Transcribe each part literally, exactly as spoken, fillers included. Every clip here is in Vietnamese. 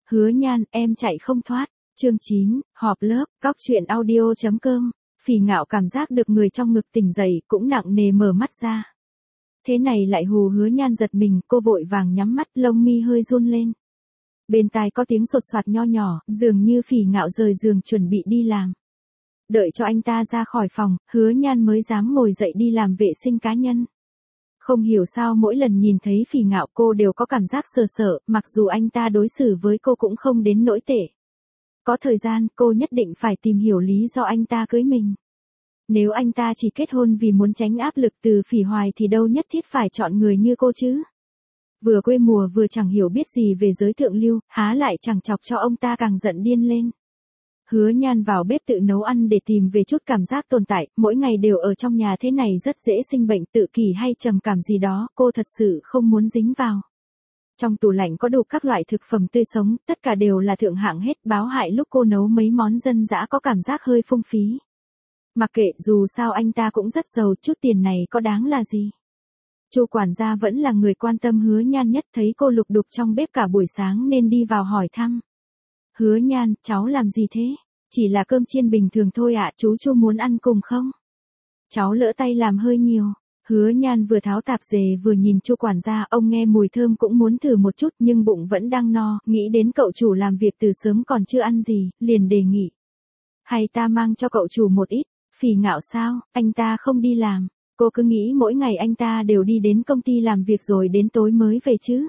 Hứa Nhan, em chạy không thoát. Chương chín, họp lớp, cóc truyện audio chấm com. Phỉ Ngạo cảm giác được người trong ngực tỉnh dậy, cũng nặng nề mở mắt ra. Thế này lại hù Hứa Nhan giật mình, cô vội vàng nhắm mắt, lông mi hơi run lên. Bên tai có tiếng sột soạt nho nhỏ, dường như Phỉ Ngạo rời giường chuẩn bị đi làm. Đợi cho anh ta ra khỏi phòng, Hứa Nhan mới dám ngồi dậy đi làm vệ sinh cá nhân. Không hiểu sao mỗi lần nhìn thấy Phỉ Ngạo cô đều có cảm giác sợ sợ, mặc dù anh ta đối xử với cô cũng không đến nỗi tệ. Có thời gian cô nhất định phải tìm hiểu lý do anh ta cưới mình. Nếu anh ta chỉ kết hôn vì muốn tránh áp lực từ Phỉ Hoài thì đâu nhất thiết phải chọn người như cô chứ. Vừa quê mùa vừa chẳng hiểu biết gì về giới thượng lưu, há lại chẳng chọc cho ông ta càng giận điên lên. Hứa Nhan vào bếp tự nấu ăn để tìm về chút cảm giác tồn tại, mỗi ngày đều ở trong nhà thế này rất dễ sinh bệnh tự kỷ hay trầm cảm gì đó, cô thật sự không muốn dính vào. Trong tủ lạnh có đủ các loại thực phẩm tươi sống, tất cả đều là thượng hạng hết, báo hại lúc cô nấu mấy món dân dã có cảm giác hơi phung phí. Mặc kệ, dù sao anh ta cũng rất giàu, chút tiền này có đáng là gì. Chu quản gia vẫn là người quan tâm Hứa Nhan nhất, thấy cô lục đục trong bếp cả buổi sáng nên đi vào hỏi thăm. Hứa Nhan, cháu làm gì thế? Chỉ là cơm chiên bình thường thôi ạ, chú Chu muốn ăn cùng không? Cháu lỡ tay làm hơi nhiều. Hứa Nhan vừa tháo tạp dề vừa nhìn Chu quản gia, ông nghe mùi thơm cũng muốn thử một chút nhưng bụng vẫn đang no, nghĩ đến cậu chủ làm việc từ sớm còn chưa ăn gì, liền đề nghị. Hay ta mang cho cậu chủ một ít. Phỉ Ngạo sao, anh ta không đi làm. Cô cứ nghĩ mỗi ngày anh ta đều đi đến công ty làm việc rồi đến tối mới về chứ.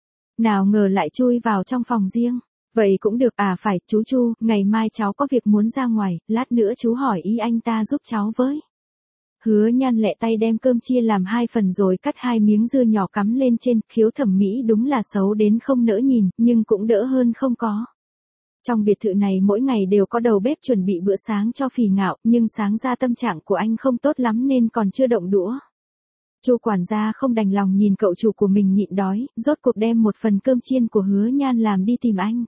Nào ngờ lại chui vào trong phòng riêng. Vậy cũng được à, phải, chú Chu, ngày mai cháu có việc muốn ra ngoài, lát nữa chú hỏi ý anh ta giúp cháu với. Hứa Nhan lẹ tay đem cơm chia làm hai phần rồi cắt hai miếng dưa nhỏ cắm lên trên, khiếu thẩm mỹ đúng là xấu đến không nỡ nhìn, nhưng cũng đỡ hơn không có. Trong biệt thự này mỗi ngày đều có đầu bếp chuẩn bị bữa sáng cho Phỉ Ngạo, nhưng sáng ra tâm trạng của anh không tốt lắm nên còn chưa động đũa. Chu quản gia không đành lòng nhìn cậu chủ của mình nhịn đói, rốt cuộc đem một phần cơm chiên của Hứa Nhan làm đi tìm anh.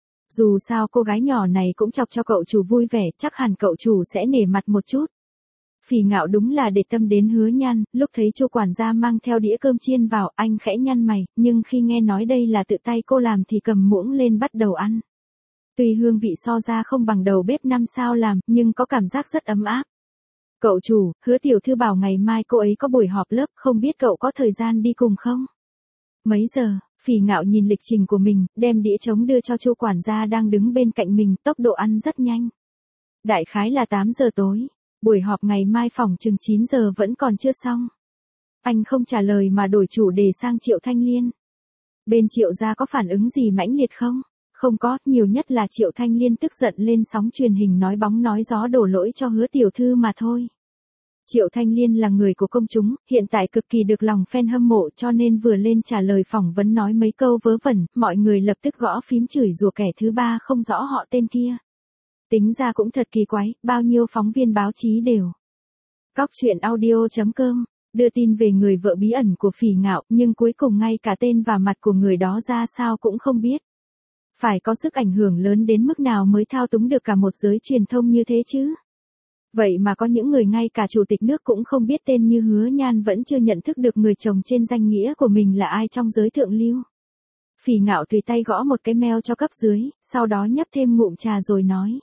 Dù sao cô gái nhỏ này cũng chọc cho cậu chủ vui vẻ, chắc hẳn cậu chủ sẽ nể mặt một chút. Phỉ Ngạo đúng là để tâm đến Hứa Nhan, lúc thấy Chu quản gia mang theo đĩa cơm chiên vào, anh khẽ nhăn mày, nhưng khi nghe nói đây là tự tay cô làm thì cầm muỗng lên bắt đầu ăn. Tuy hương vị so ra không bằng đầu bếp năm sao làm, nhưng có cảm giác rất ấm áp. Cậu chủ, Hứa tiểu thư bảo ngày mai cô ấy có buổi họp lớp, không biết cậu có thời gian đi cùng không? Mấy giờ? Phỉ Ngạo nhìn lịch trình của mình, đem đĩa trống đưa cho Chu quản gia đang đứng bên cạnh mình, tốc độ ăn rất nhanh. Đại khái là tám giờ tối, buổi họp ngày mai phỏng chừng chín giờ vẫn còn chưa xong. Anh không trả lời mà đổi chủ đề sang Triệu Thanh Liên. Bên Triệu gia có phản ứng gì mãnh liệt không? Không có, nhiều nhất là Triệu Thanh Liên tức giận lên sóng truyền hình nói bóng nói gió đổ lỗi cho Hứa tiểu thư mà thôi. Triệu Thanh Liên là người của công chúng, hiện tại cực kỳ được lòng fan hâm mộ cho nên vừa lên trả lời phỏng vấn nói mấy câu vớ vẩn, mọi người lập tức gõ phím chửi rủa kẻ thứ ba không rõ họ tên kia. Tính ra cũng thật kỳ quái, bao nhiêu phóng viên báo chí đều. Cóc truyện audio chấm com đưa tin về người vợ bí ẩn của Phỉ Ngạo, nhưng cuối cùng ngay cả tên và mặt của người đó ra sao cũng không biết. Phải có sức ảnh hưởng lớn đến mức nào mới thao túng được cả một giới truyền thông như thế chứ? Vậy mà có những người ngay cả chủ tịch nước cũng không biết tên như Hứa Nhan vẫn chưa nhận thức được người chồng trên danh nghĩa của mình là ai trong giới thượng lưu. Phỉ Ngạo tùy tay gõ một cái mail cho cấp dưới, sau đó nhấp thêm ngụm trà rồi nói.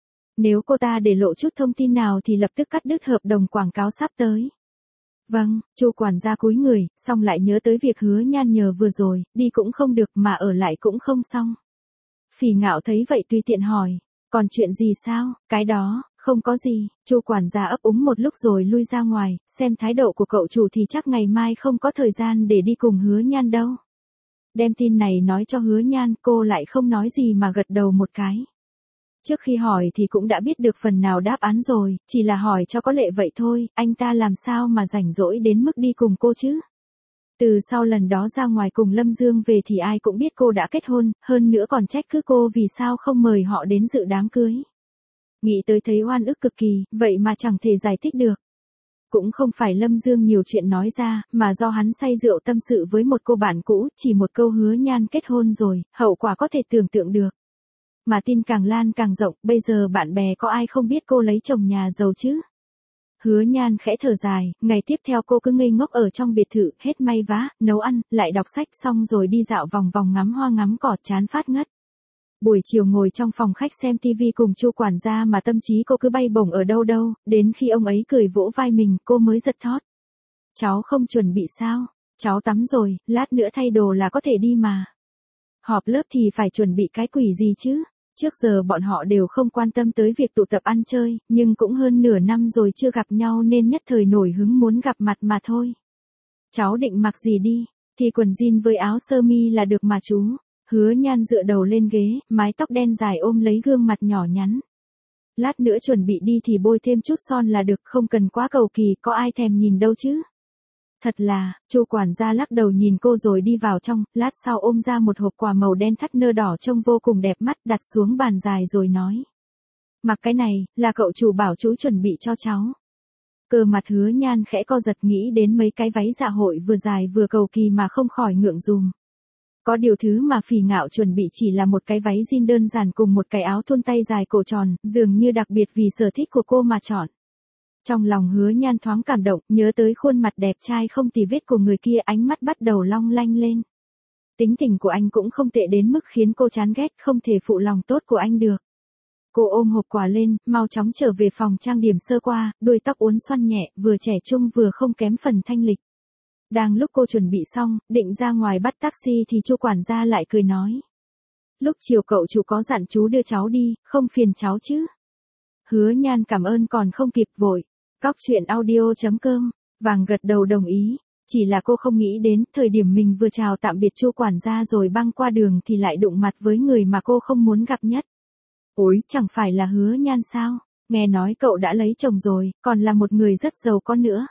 Nếu cô ta để lộ chút thông tin nào thì lập tức cắt đứt hợp đồng quảng cáo sắp tới. Vâng, Chu quản gia cúi người, xong lại nhớ tới việc Hứa Nhan nhờ vừa rồi, đi cũng không được mà ở lại cũng không xong. Phỉ Ngạo thấy vậy tùy tiện hỏi, còn chuyện gì sao, cái đó, không có gì. Chu quản gia ấp úng một lúc rồi lui ra ngoài, xem thái độ của cậu chủ thì chắc ngày mai không có thời gian để đi cùng Hứa Nhan đâu. Đem tin này nói cho Hứa Nhan, cô lại không nói gì mà gật đầu một cái. Trước khi hỏi thì cũng đã biết được phần nào đáp án rồi, chỉ là hỏi cho có lệ vậy thôi, anh ta làm sao mà rảnh rỗi đến mức đi cùng cô chứ? Từ sau lần đó ra ngoài cùng Lâm Dương về thì ai cũng biết cô đã kết hôn, hơn nữa còn trách cứ cô vì sao không mời họ đến dự đám cưới. Nghĩ tới thấy oan ức cực kỳ, vậy mà chẳng thể giải thích được. Cũng không phải Lâm Dương nhiều chuyện nói ra, mà do hắn say rượu tâm sự với một cô bạn cũ, chỉ một câu Hứa Nhan kết hôn rồi, hậu quả có thể tưởng tượng được. Mà tin càng lan càng rộng, bây giờ bạn bè có ai không biết cô lấy chồng nhà giàu chứ? Hứa Nhan khẽ thở dài, ngày tiếp theo cô cứ ngây ngốc ở trong biệt thự, hết may vá, nấu ăn, lại đọc sách xong rồi đi dạo vòng vòng ngắm hoa ngắm cỏ chán phát ngất. Buổi chiều ngồi trong phòng khách xem tivi cùng Chu quản gia mà tâm trí cô cứ bay bổng ở đâu đâu, đến khi ông ấy cười vỗ vai mình, cô mới giật thót. Cháu không chuẩn bị sao? Cháu tắm rồi, lát nữa thay đồ là có thể đi mà. Họp lớp thì phải chuẩn bị cái quỷ gì chứ? Trước giờ bọn họ đều không quan tâm tới việc tụ tập ăn chơi, nhưng cũng hơn nửa năm rồi chưa gặp nhau nên nhất thời nổi hứng muốn gặp mặt mà thôi. Cháu định mặc gì đi? Thì quần jean với áo sơ mi là được mà chú. Hứa Nhan dựa đầu lên ghế, mái tóc đen dài ôm lấy gương mặt nhỏ nhắn. Lát nữa chuẩn bị đi thì bôi thêm chút son là được, không cần quá cầu kỳ, có ai thèm nhìn đâu chứ. Thật là, Chu quản gia lắc đầu nhìn cô rồi đi vào trong, lát sau ôm ra một hộp quà màu đen thắt nơ đỏ trông vô cùng đẹp mắt, đặt xuống bàn dài rồi nói. Mặc cái này, là cậu chủ bảo chú chuẩn bị cho cháu. Cơ mặt Hứa Nhan khẽ co giật nghĩ đến mấy cái váy dạ hội vừa dài vừa cầu kỳ mà không khỏi ngượng rùm. Có điều thứ mà Phỉ Ngạo chuẩn bị chỉ là một cái váy jean đơn giản cùng một cái áo thun tay dài cổ tròn, dường như đặc biệt vì sở thích của cô mà chọn. Trong lòng Hứa Nhan thoáng cảm động, nhớ tới khuôn mặt đẹp trai không tì vết của người kia, ánh mắt bắt đầu long lanh lên. Tính tình của anh cũng không tệ đến mức khiến cô chán ghét, không thể phụ lòng tốt của anh được. Cô ôm hộp quà lên, mau chóng trở về phòng trang điểm sơ qua, đuôi tóc uốn xoăn nhẹ, vừa trẻ trung vừa không kém phần thanh lịch. Đang lúc cô chuẩn bị xong, định ra ngoài bắt taxi thì Chu quản gia lại cười nói. Lúc chiều cậu chủ có dặn chú đưa cháu đi, không phiền cháu chứ. Hứa Nhan cảm ơn còn không kịp vội. Cóc truyện audio chấm com, vàng gật đầu đồng ý. Chỉ là cô không nghĩ đến, thời điểm mình vừa chào tạm biệt Chu quản gia rồi băng qua đường thì lại đụng mặt với người mà cô không muốn gặp nhất. Ôi, chẳng phải là Hứa Nhan sao? Nghe nói cậu đã lấy chồng rồi, còn là một người rất giàu có nữa.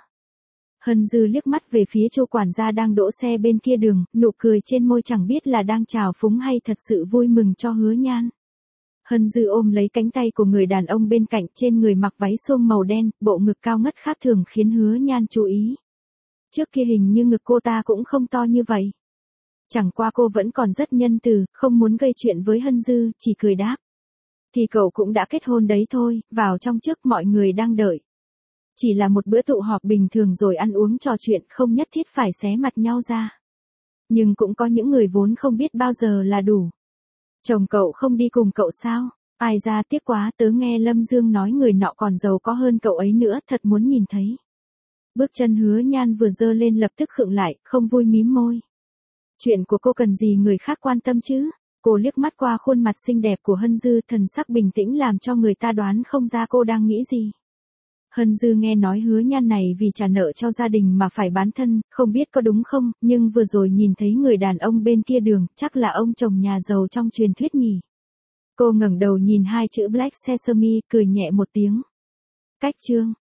Hân Dư liếc mắt về phía Chu quản gia đang đỗ xe bên kia đường, nụ cười trên môi chẳng biết là đang chào phúng hay thật sự vui mừng cho Hứa Nhan. Hân Dư ôm lấy cánh tay của người đàn ông bên cạnh, trên người mặc váy suông màu đen, bộ ngực cao ngất khác thường khiến Hứa Nhan chú ý. Trước kia hình như ngực cô ta cũng không to như vậy. Chẳng qua cô vẫn còn rất nhân từ, không muốn gây chuyện với Hân Dư, chỉ cười đáp. Thì cậu cũng đã kết hôn đấy thôi, vào trong trước mọi người đang đợi. Chỉ là một bữa tụ họp bình thường rồi ăn uống trò chuyện, không nhất thiết phải xé mặt nhau ra. Nhưng cũng có những người vốn không biết bao giờ là đủ. Chồng cậu không đi cùng cậu sao? Ai ra tiếc quá, tớ nghe Lâm Dương nói người nọ còn giàu có hơn cậu ấy nữa, thật muốn nhìn thấy. Bước chân Hứa Nhan vừa dơ lên lập tức khựng lại, không vui mím môi. Chuyện của cô cần gì người khác quan tâm chứ? Cô liếc mắt qua khuôn mặt xinh đẹp của Hân Dư, thần sắc bình tĩnh làm cho người ta đoán không ra cô đang nghĩ gì. Hân Dư nghe nói Hứa Nhan này vì trả nợ cho gia đình mà phải bán thân, không biết có đúng không, nhưng vừa rồi nhìn thấy người đàn ông bên kia đường, chắc là ông chồng nhà giàu trong truyền thuyết nhỉ. Cô ngẩng đầu nhìn hai chữ Black Sesame, cười nhẹ một tiếng. Cách chương.